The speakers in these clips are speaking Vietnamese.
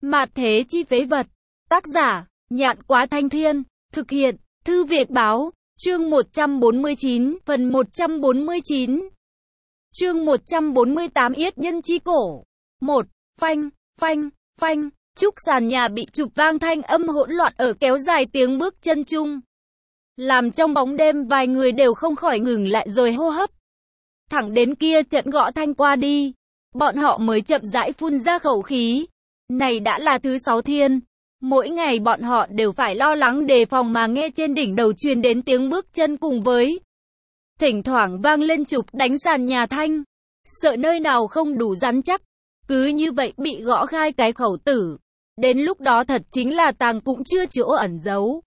Mạt thế chi phế vật. Tác giả, Nhạn Quá Thanh Thiên. Thực hiện, Thư Việt Báo. Chương 149, phần 149. Chương 148 Yết Nhân Chi Cổ. 1. Phanh, phanh, phanh. Trúc sàn nhà bị chụp vang, thanh âm hỗn loạn ở kéo dài tiếng bước chân chung, làm trong bóng đêm vài người đều không khỏi ngừng lại rồi hô hấp. Thẳng đến kia trận gõ thanh qua đi, bọn họ mới chậm rãi phun ra khẩu khí. Này đã là thứ 6 thiên. Mỗi ngày bọn họ đều phải lo lắng đề phòng mà nghe trên đỉnh đầu truyền đến tiếng bước chân cùng với thỉnh thoảng vang lên chụp đánh sàn nhà thanh. Sợ nơi nào không đủ rắn chắc, cứ như vậy bị gõ khai cái khẩu tử. Đến lúc đó thật chính là tang cũng chưa chỗ ẩn giấu.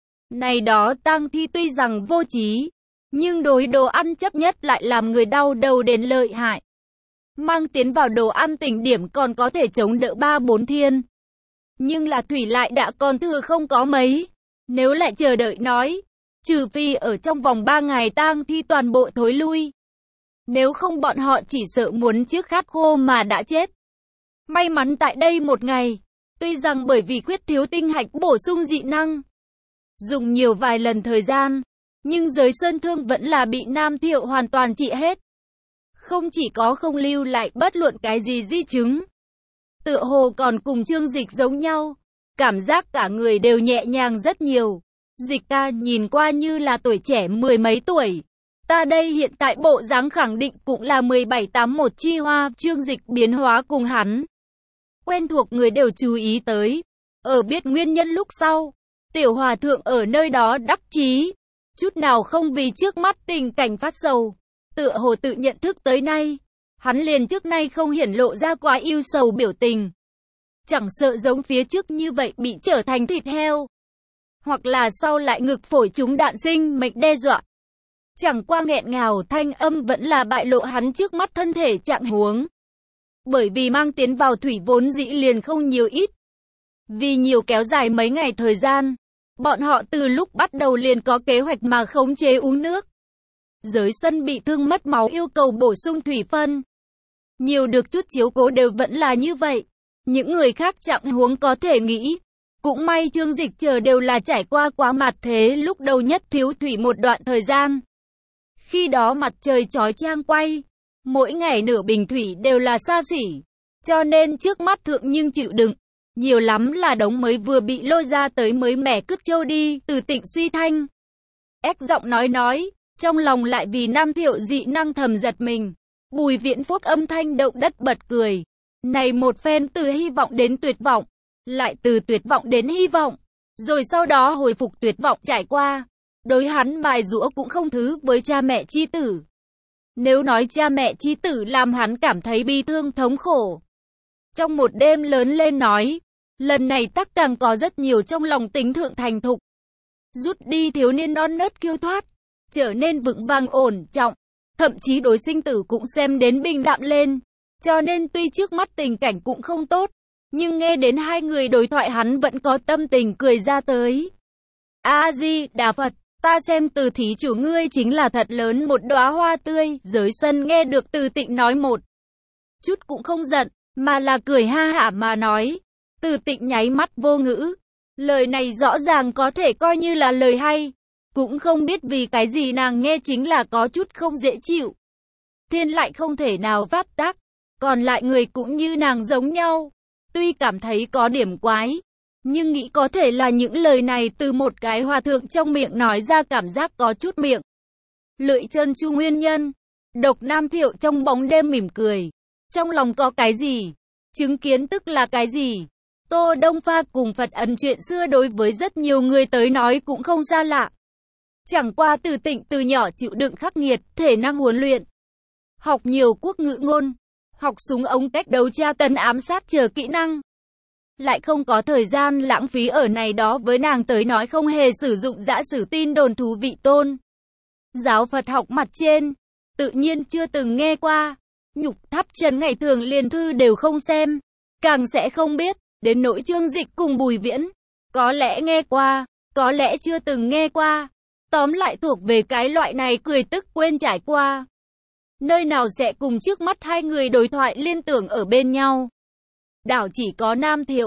Này đó tang thi tuy rằng vô trí, nhưng đối đồ ăn chấp nhất lại làm người đau đầu đến lợi hại. Mang tiến vào đồ ăn tỉnh điểm còn có thể chống đỡ 3-4 thiên. Nhưng là thủy lại đã còn thừa không có mấy. Nếu lại chờ đợi nói, trừ phi ở trong vòng 3 ngày tang thi toàn bộ thối lui. Nếu không bọn họ chỉ sợ muốn trước khát khô mà đã chết. May mắn tại đây một ngày, tuy rằng bởi vì khuyết thiếu tinh hạch bổ sung dị năng, dùng nhiều vài lần thời gian, nhưng giới sơn thương vẫn là bị Nam Thiệu hoàn toàn trị hết. Không chỉ có không lưu lại bất luận cái gì di chứng, tựa hồ còn cùng Trương Dịch giống nhau, cảm giác cả người đều nhẹ nhàng rất nhiều. Dịch ca nhìn qua như là tuổi trẻ mười mấy tuổi. Ta đây hiện tại bộ dáng khẳng định cũng là 17-81 chi hoa. Trương Dịch biến hóa cùng hắn quen thuộc người đều chú ý tới. Ở biết nguyên nhân lúc sau, Tiểu Hòa Thượng ở nơi đó đắc chí, chút nào không vì trước mắt tình cảnh phát sầu. Tựa hồ tự nhận thức tới nay, hắn liền trước nay không hiển lộ ra quá ưu sầu biểu tình. Chẳng sợ giống phía trước như vậy bị trở thành thịt heo, hoặc là sau lại ngực phổi chúng đạn sinh mệnh đe dọa. Chẳng qua nghẹn ngào thanh âm vẫn là bại lộ hắn trước mắt thân thể trạng huống. Bởi vì mang tiến vào thủy vốn dĩ liền không nhiều ít. Vì nhiều kéo dài mấy ngày thời gian, bọn họ từ lúc bắt đầu liền có kế hoạch mà khống chế uống nước. Giới sân bị thương mất máu yêu cầu bổ sung thủy phân. Nhiều được chút chiếu cố đều vẫn là như vậy. Những người khác trạng huống có thể nghĩ. Cũng may Trương Dịch chờ đều là trải qua quá mặt thế lúc đầu nhất thiếu thủy một đoạn thời gian. Khi đó mặt trời chói chang quay, mỗi ngày nửa bình thủy đều là xa xỉ. Cho nên trước mắt thượng nhưng chịu đựng. Nhiều lắm là đống mới vừa bị lôi ra tới mới mẻ cướp trâu đi, từ Tịnh Suy thanh. Ép giọng nói, trong lòng lại vì Nam Thiệu dị năng thầm giật mình. Bùi Viễn Phúc âm thanh động đất bật cười. Này một phen từ hy vọng đến tuyệt vọng, lại từ tuyệt vọng đến hy vọng, rồi sau đó hồi phục tuyệt vọng trải qua. Đối hắn mài giũa cũng không thứ với cha mẹ chi tử. Nếu nói cha mẹ chi tử làm hắn cảm thấy bi thương thống khổ. Trong một đêm lớn lên nói, lần này tắc càng có rất nhiều trong lòng tính thượng thành thục. Rút đi thiếu niên non nớt kiêu thoát, trở nên vững vàng ổn trọng, thậm chí đối sinh tử cũng xem đến bình đạm lên. Cho nên tuy trước mắt tình cảnh cũng không tốt, nhưng nghe đến hai người đối thoại hắn vẫn có tâm tình cười ra tới. A-di-đà Phật, ta xem Từ thí chủ ngươi chính là thật lớn một đóa hoa tươi. Giới sân nghe được Từ Tịnh nói một chút cũng không giận, mà là cười ha hả mà nói. Từ Tịnh nháy mắt vô ngữ. Lời này rõ ràng có thể coi như là lời hay. Cũng không biết vì cái gì nàng nghe chính là có chút không dễ chịu. Thiên lại không thể nào phát tác. Còn lại người cũng như nàng giống nhau. Tuy cảm thấy có điểm quái, nhưng nghĩ có thể là những lời này từ một cái hòa thượng trong miệng nói ra cảm giác có chút miệng lưỡi trơn tru nguyên nhân. Độc Nam Thiệu trong bóng đêm mỉm cười. Trong lòng có cái gì? Chứng kiến tức là cái gì? Tô Đông Pha cùng Phật ấn chuyện xưa đối với rất nhiều người tới nói cũng không xa lạ. Chẳng qua Từ Tịnh từ nhỏ chịu đựng khắc nghiệt, thể năng huấn luyện, học nhiều quốc ngữ ngôn, học súng ống cách đấu tra tấn ám sát chờ kỹ năng. Lại không có thời gian lãng phí ở này đó, với nàng tới nói không hề sử dụng giả sử tin đồn thú vị tôn giáo Phật học mặt trên, tự nhiên chưa từng nghe qua. Nhục tháp trần ngày thường liền thư đều không xem, càng sẽ không biết. Đến nỗi Trương Dịch cùng Bùi Viễn, có lẽ nghe qua, có lẽ chưa từng nghe qua. Tóm lại thuộc về cái loại này cười tức quên trải qua. Nơi nào sẽ cùng trước mắt hai người đối thoại liên tưởng ở bên nhau. Đảo chỉ có Nam Thiệu,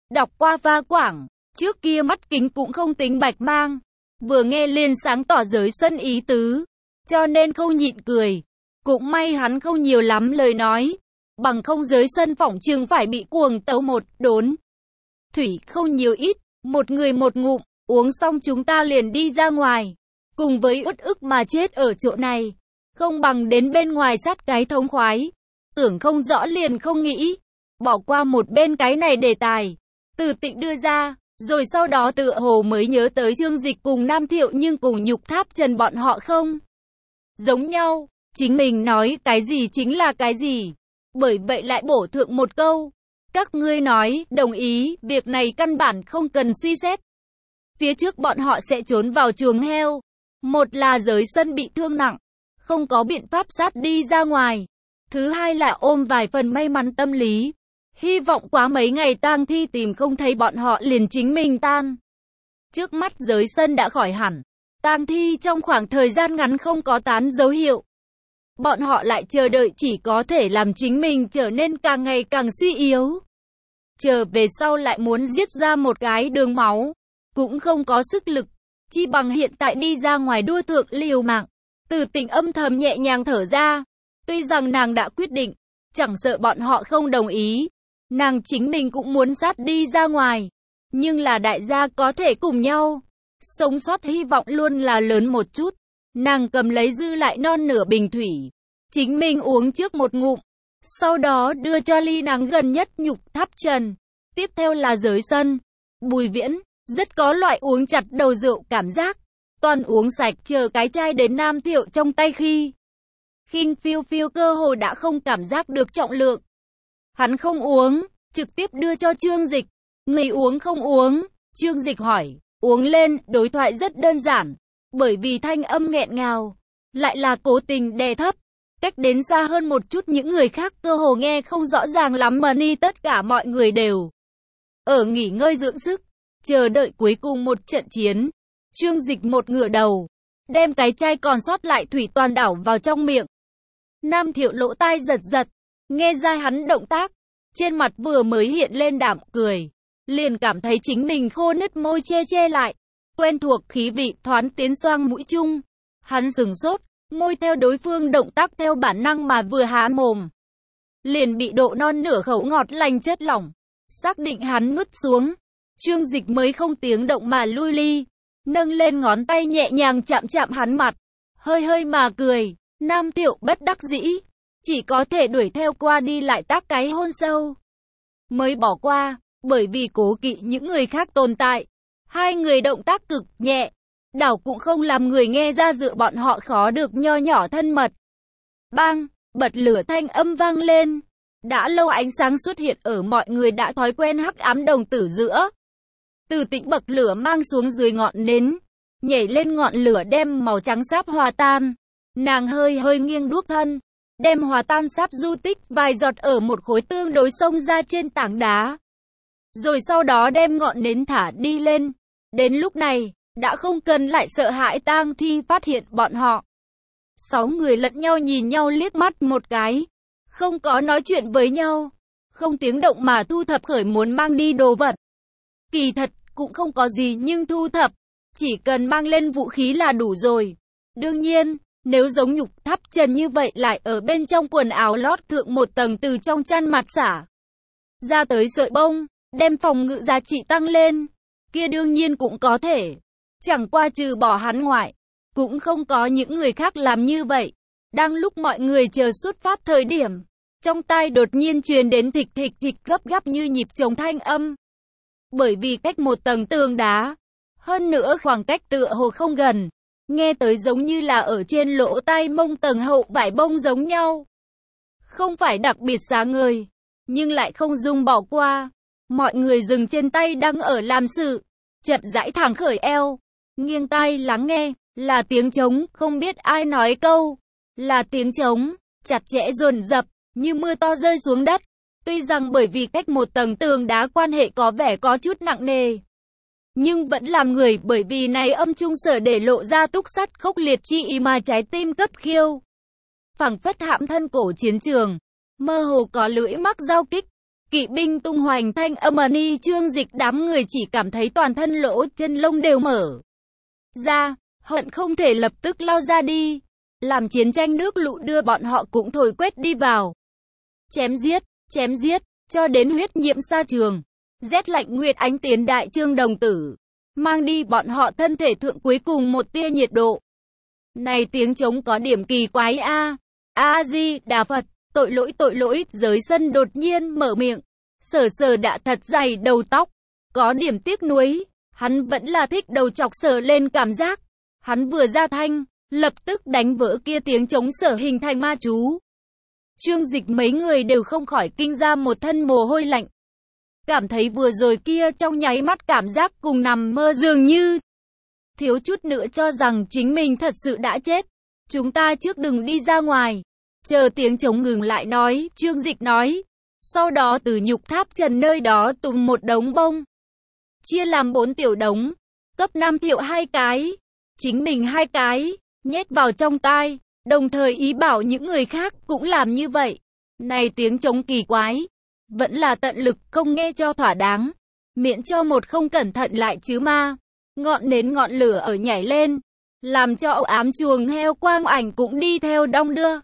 Đọc qua pha quảng, trước kia mắt kính cũng không tính bạch mang. Vừa nghe liền sáng tỏ giới sân ý tứ, cho nên không nhịn cười. Cũng may hắn không nhiều lắm lời nói, bằng không giới sân phỏng chừng phải bị cuồng tấu một đốn. Thủy không nhiều ít, một người một ngụm, uống xong chúng ta liền đi ra ngoài. Cùng với uất ức mà chết ở chỗ này, không bằng đến bên ngoài sát cái thống khoái. Tưởng không rõ liền không nghĩ, bỏ qua một bên cái này đề tài. Từ Tịnh đưa ra, rồi sau đó tựa hồ mới nhớ tới Trương Dịch cùng Nam Thiệu nhưng cùng Nhục Tháp Trần bọn họ không giống nhau, chính mình nói cái gì chính là cái gì. Bởi vậy lại bổ thượng một câu, các ngươi nói, đồng ý, việc này căn bản không cần suy xét. Phía trước bọn họ sẽ trốn vào chuồng heo. Một là giới sân bị thương nặng, không có biện pháp sát đi ra ngoài. Thứ hai là ôm vài phần may mắn tâm lý. Hy vọng quá mấy ngày tang thi tìm không thấy bọn họ liền chính mình tan. Trước mắt giới sân đã khỏi hẳn. Tang thi trong khoảng thời gian ngắn không có tán dấu hiệu. Bọn họ lại chờ đợi chỉ có thể làm chính mình trở nên càng ngày càng suy yếu. Chờ về sau lại muốn giết ra một cái đường máu, cũng không có sức lực. Chi bằng hiện tại đi ra ngoài đua thượng liều mạng. Từ Tịnh âm thầm nhẹ nhàng thở ra. Tuy rằng nàng đã quyết định, chẳng sợ bọn họ không đồng ý. Nàng chính mình cũng muốn sát đi ra ngoài. Nhưng là đại gia có thể cùng nhau. Sống sót hy vọng luôn là lớn một chút. Nàng cầm lấy dư lại non nửa bình thủy. Chính mình uống trước một ngụm. Sau đó đưa cho ly nàng gần nhất Nhục Tháp Trần. Tiếp theo là giới sân. Bùi Viễn, rất có loại uống chặt đầu rượu cảm giác. Toàn uống sạch chờ cái chai đến Nam Thiệu trong tay khi. Khinh phiêu phiêu cơ hồ đã không cảm giác được trọng lượng. Hắn không uống, trực tiếp đưa cho Trương Dịch. Người uống không uống? Trương Dịch hỏi. Uống lên, đối thoại rất đơn giản. Bởi vì thanh âm nghẹn ngào, lại là cố tình đè thấp. Cách đến xa hơn một chút những người khác cơ hồ nghe không rõ ràng lắm mà ni tất cả mọi người đều ở nghỉ ngơi dưỡng sức, chờ đợi cuối cùng một trận chiến. Trương Dịch một ngửa đầu, đem cái chai còn sót lại thủy toàn đảo vào trong miệng. Nam Thiệu lỗ tai giật giật, nghe ra hắn động tác, trên mặt vừa mới hiện lên đạm cười, liền cảm thấy chính mình khô nứt môi che lại, quen thuộc khí vị thoáng tiến xoang mũi chung. Hắn sừng sốt, môi theo đối phương động tác theo bản năng mà vừa há mồm, liền bị độ non nửa khẩu ngọt lành chất lỏng. Xác định hắn nuốt xuống, Trương Dịch mới không tiếng động mà lui ly, nâng lên ngón tay nhẹ nhàng chạm chạm hắn mặt, hơi mà cười. Nam Thiệu bất đắc dĩ, chỉ có thể đuổi theo qua đi lại tác cái hôn sâu. Mới bỏ qua, bởi vì cố kỵ những người khác tồn tại. Hai người động tác cực nhẹ, đảo cũng không làm người nghe ra dựa bọn họ khó được nho nhỏ thân mật. Bang, bật lửa thanh âm vang lên. Đã lâu ánh sáng xuất hiện ở mọi người đã thói quen hắc ám đồng tử giữa. Từ Tịnh bậc lửa mang xuống dưới ngọn nến, nhảy lên ngọn lửa đem màu trắng sáp hòa tan. Nàng hơi nghiêng đuốc thân, đem hòa tan sáp du tích vài giọt ở một khối tương đối xông ra trên tảng đá. Rồi sau đó đem ngọn nến thả đi lên. Đến lúc này, đã không cần lại sợ hãi tang thi phát hiện bọn họ. 6 người lẫn nhau nhìn nhau liếc mắt một cái, không có nói chuyện với nhau, không tiếng động mà thu thập khởi muốn mang đi đồ vật. Kỳ thật, cũng không có gì nhưng thu thập, chỉ cần mang lên vũ khí là đủ rồi. Đương nhiên, nếu giống Nhục Tháp Trần như vậy lại ở bên trong quần áo lót thượng một tầng từ trong chăn mặt xả ra tới sợi bông, đem phòng ngự giá trị tăng lên, kia đương nhiên cũng có thể. Chẳng qua trừ bỏ hắn ngoại, cũng không có những người khác làm như vậy. Đang lúc mọi người chờ xuất phát thời điểm, trong tai đột nhiên truyền đến thịch gấp gáp như nhịp trống thanh âm. Bởi vì cách một tầng tường đá, hơn nữa khoảng cách tựa hồ không gần, nghe tới giống như là ở trên lỗ tai mông tầng hậu vải bông giống nhau. Không phải đặc biệt sáng người, nhưng lại không dung bỏ qua. Mọi người dừng trên tay đang ở làm sự, chậm rãi thẳng khởi eo, nghiêng tai lắng nghe, là tiếng trống, không biết ai nói câu, là tiếng trống, chặt chẽ dồn dập, như mưa to rơi xuống đất. Tuy rằng bởi vì cách một tầng tường đá quan hệ có vẻ có chút nặng nề, nhưng vẫn làm người bởi vì này âm trung sở để lộ ra túc sắt khốc liệt chi ý mà trái tim cấp khiêu. Phảng phất hãm thân cổ chiến trường, mơ hồ có lưỡi mắc giao kích, Kỵ binh tung hoành thanh âm ni Trương Dịch, đám người chỉ cảm thấy toàn thân lỗ chân lông đều mở ra, hận không thể lập tức lao ra đi. Làm chiến tranh nước lũ đưa bọn họ cũng thổi quét đi vào. Chém giết, cho đến huyết nhiễm sa trường. Rét lạnh nguyệt ánh tiến đại trương đồng tử, mang đi bọn họ thân thể thượng cuối cùng một tia nhiệt độ. Này tiếng trống có điểm kỳ quái a. A-di-đà Phật, tội lỗi, giới sân đột nhiên mở miệng. Sờ đã thật dày đầu tóc, có điểm tiếc nuối, hắn vẫn là thích đầu chọc sờ lên cảm giác. Hắn vừa ra thanh, lập tức đánh vỡ kia tiếng trống sở hình thành ma chú. Trương Dịch mấy người đều không khỏi kinh ra một thân mồ hôi lạnh. Cảm thấy vừa rồi kia trong nháy mắt cảm giác cùng nằm mơ dường như. Thiếu chút nữa cho rằng chính mình thật sự đã chết. Chúng ta trước đừng đi ra ngoài. Chờ tiếng trống ngừng lại nói, Trương Dịch nói. Sau đó từ nhục tháp trần nơi đó tùng một đống bông. Chia làm 4 tiểu đống. Cấp 5 thiệu 2 cái. Chính mình 2 cái. Nhét vào trong tai. Đồng thời ý bảo những người khác cũng làm như vậy. Này tiếng trống kỳ quái. Vẫn là tận lực không nghe cho thỏa đáng. Miễn cho một không cẩn thận lại chứ ma. Ngọn nến ngọn lửa ở nhảy lên. Làm cho ảo ám chuồng heo quang ảnh cũng đi theo đong đưa.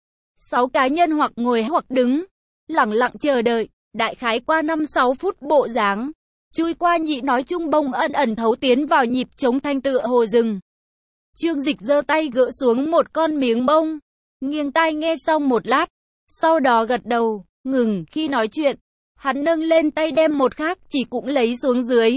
6 cá nhân hoặc ngồi hoặc đứng. Lặng lặng chờ đợi. Đại khái qua 5-6 phút bộ dáng. Chui qua nhị nói chung bông ẩn thấu tiến vào nhịp trống thanh tựa hồ rừng. Trương Dịch giơ tay gỡ xuống một con miếng bông. Nghiêng tai nghe xong một lát. Sau đó gật đầu. Ngừng khi nói chuyện. Hắn nâng lên tay đem một khác chỉ cũng lấy xuống dưới.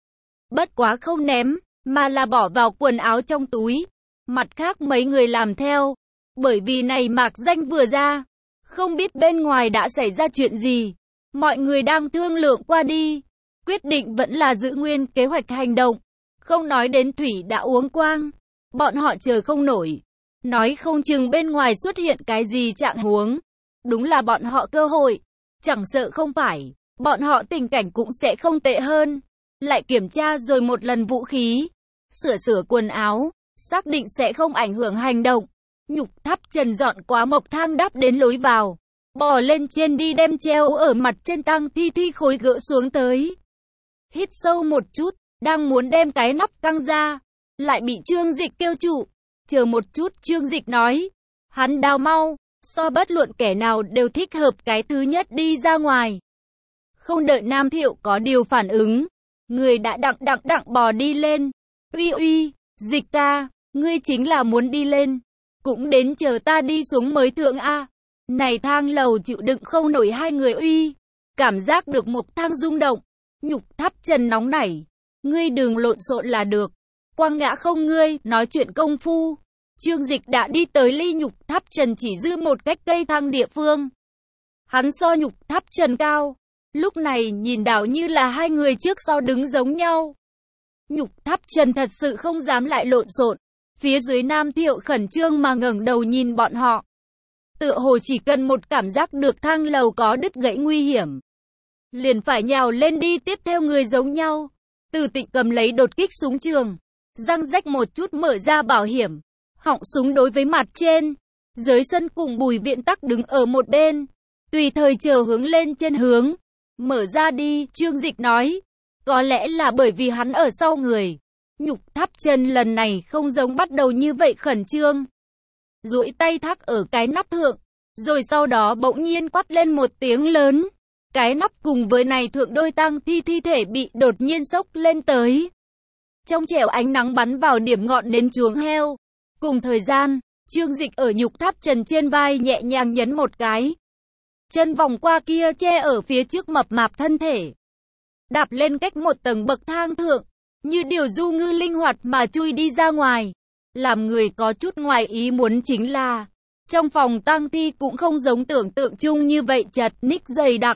Bất quá không ném, mà là bỏ vào quần áo trong túi. Mặt khác mấy người làm theo. Bởi vì này mạc danh vừa ra. Không biết bên ngoài đã xảy ra chuyện gì. Mọi người đang thương lượng qua đi. Quyết định vẫn là giữ nguyên kế hoạch hành động. Không nói đến thủy đã uống quang. Bọn họ chờ không nổi. Nói không chừng bên ngoài xuất hiện cái gì trạng huống. Đúng là bọn họ cơ hội. Chẳng sợ không phải. Bọn họ tình cảnh cũng sẽ không tệ hơn. Lại kiểm tra rồi một lần vũ khí. Sửa quần áo. Xác định sẽ không ảnh hưởng hành động. Nhục tháp trần dọn quá mộc thang đắp đến lối vào. Bò lên trên đi đem treo ở mặt trên tăng thi khối gỡ xuống tới. Hít sâu một chút. Đang muốn đem cái nắp căng ra. Lại bị Trương Dịch kêu trụ. Chờ một chút, Trương Dịch nói. Hắn đào mau. So bất luận kẻ nào đều thích hợp cái thứ nhất đi ra ngoài. Không đợi Nam Thiệu có điều phản ứng. Người đã đặng bò đi lên. Uy, Dịch ca, ngươi chính là muốn đi lên. Cũng đến chờ ta đi xuống mới thượng a. Này thang lầu chịu đựng không nổi hai người uy. Cảm giác được một thang rung động. Nhục tháp trần nóng nảy. Ngươi đừng lộn xộn là được. Quang ngã không ngươi, nói chuyện công phu. Trương Dịch đã đi tới ly nhục tháp trần chỉ dư một cách cây thang địa phương. Hắn so nhục tháp trần cao. Lúc này nhìn đảo như là hai người trước sau đứng giống nhau. Nhục tháp trần thật sự không dám lại lộn xộn. Phía dưới Nam Thiệu khẩn trương mà ngẩng đầu nhìn bọn họ. Tựa hồ chỉ cần một cảm giác được thang lầu có đứt gãy nguy hiểm. Liền phải nhào lên đi tiếp theo người giống nhau. Từ Tịnh cầm lấy đột kích súng trường. Răng rách một chút mở ra bảo hiểm. Họng súng đối với mặt trên. Giới sân cùng Bùi Viện Tắc đứng ở một bên. Tùy thời chờ hướng lên trên hướng. Mở ra đi, Trương Dịch nói. Có lẽ là bởi vì hắn ở sau người. Nhục tháp chân lần này không giống bắt đầu như vậy khẩn trương. Duỗi tay thắt ở cái nắp thượng. Rồi sau đó bỗng nhiên quát lên một tiếng lớn. Cái nắp cùng với này thượng đôi tang thi thể bị đột nhiên sốc lên tới. Trong trẻo ánh nắng bắn vào điểm ngọn nến chuồng heo. Cùng thời gian, Trương Dịch ở nhục tháp trần trên vai nhẹ nhàng nhấn một cái. Chân vòng qua kia che ở phía trước mập mạp thân thể. Đạp lên cách một tầng bậc thang thượng. Như điều du ngư linh hoạt mà chui đi ra ngoài. Làm người có chút ngoài ý muốn chính là. Trong phòng tang thi cũng không giống tưởng tượng chung như vậy chật ních dày đặc.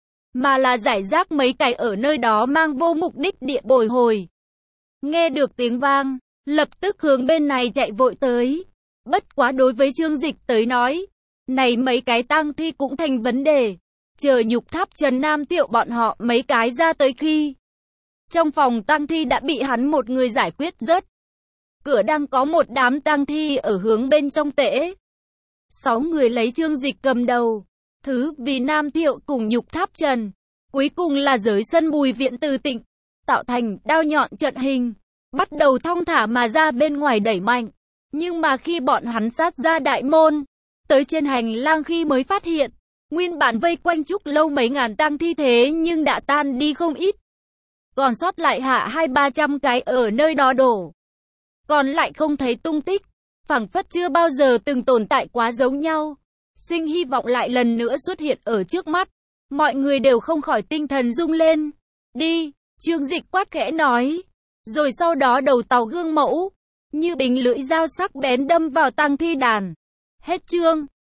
Mà là giải rác mấy cái ở nơi đó mang vô mục đích địa bồi hồi. Nghe được tiếng vang, lập tức hướng bên này chạy vội tới. Bất quá đối với Trương Dịch tới nói, này mấy cái tang thi cũng thành vấn đề. Chờ nhục tháp trần Nam Thiệu bọn họ mấy cái ra tới khi. Trong phòng tang thi đã bị hắn một người giải quyết rớt. Cửa đang có một đám tang thi ở hướng bên trong tễ. 6 người lấy Trương Dịch cầm đầu. thứ vì Nam Thiệu cùng Nhục Tháp Trần. Cuối cùng là giới sân Bùi Viện Từ Tịnh, tạo thành đao nhọn trận hình, bắt đầu thong thả mà ra bên ngoài đẩy mạnh. Nhưng mà khi bọn hắn sát ra đại môn, tới trên hành lang khi mới phát hiện, nguyên bản vây quanh Trúc Lâu mấy ngàn tang thi thế nhưng đã tan đi không ít. Còn sót lại hạ 200-300 cái ở nơi đó đổ. Còn lại không thấy tung tích, phảng phất chưa bao giờ từng tồn tại quá giống nhau. Sinh hy vọng lại lần nữa xuất hiện ở trước mắt. Mọi người đều không khỏi tinh thần rung lên. Đi, Trương Dịch quát khẽ nói. Rồi sau đó đầu tàu gương mẫu, như bình lưỡi dao sắc bén đâm vào tang thi đàn. Hết chương.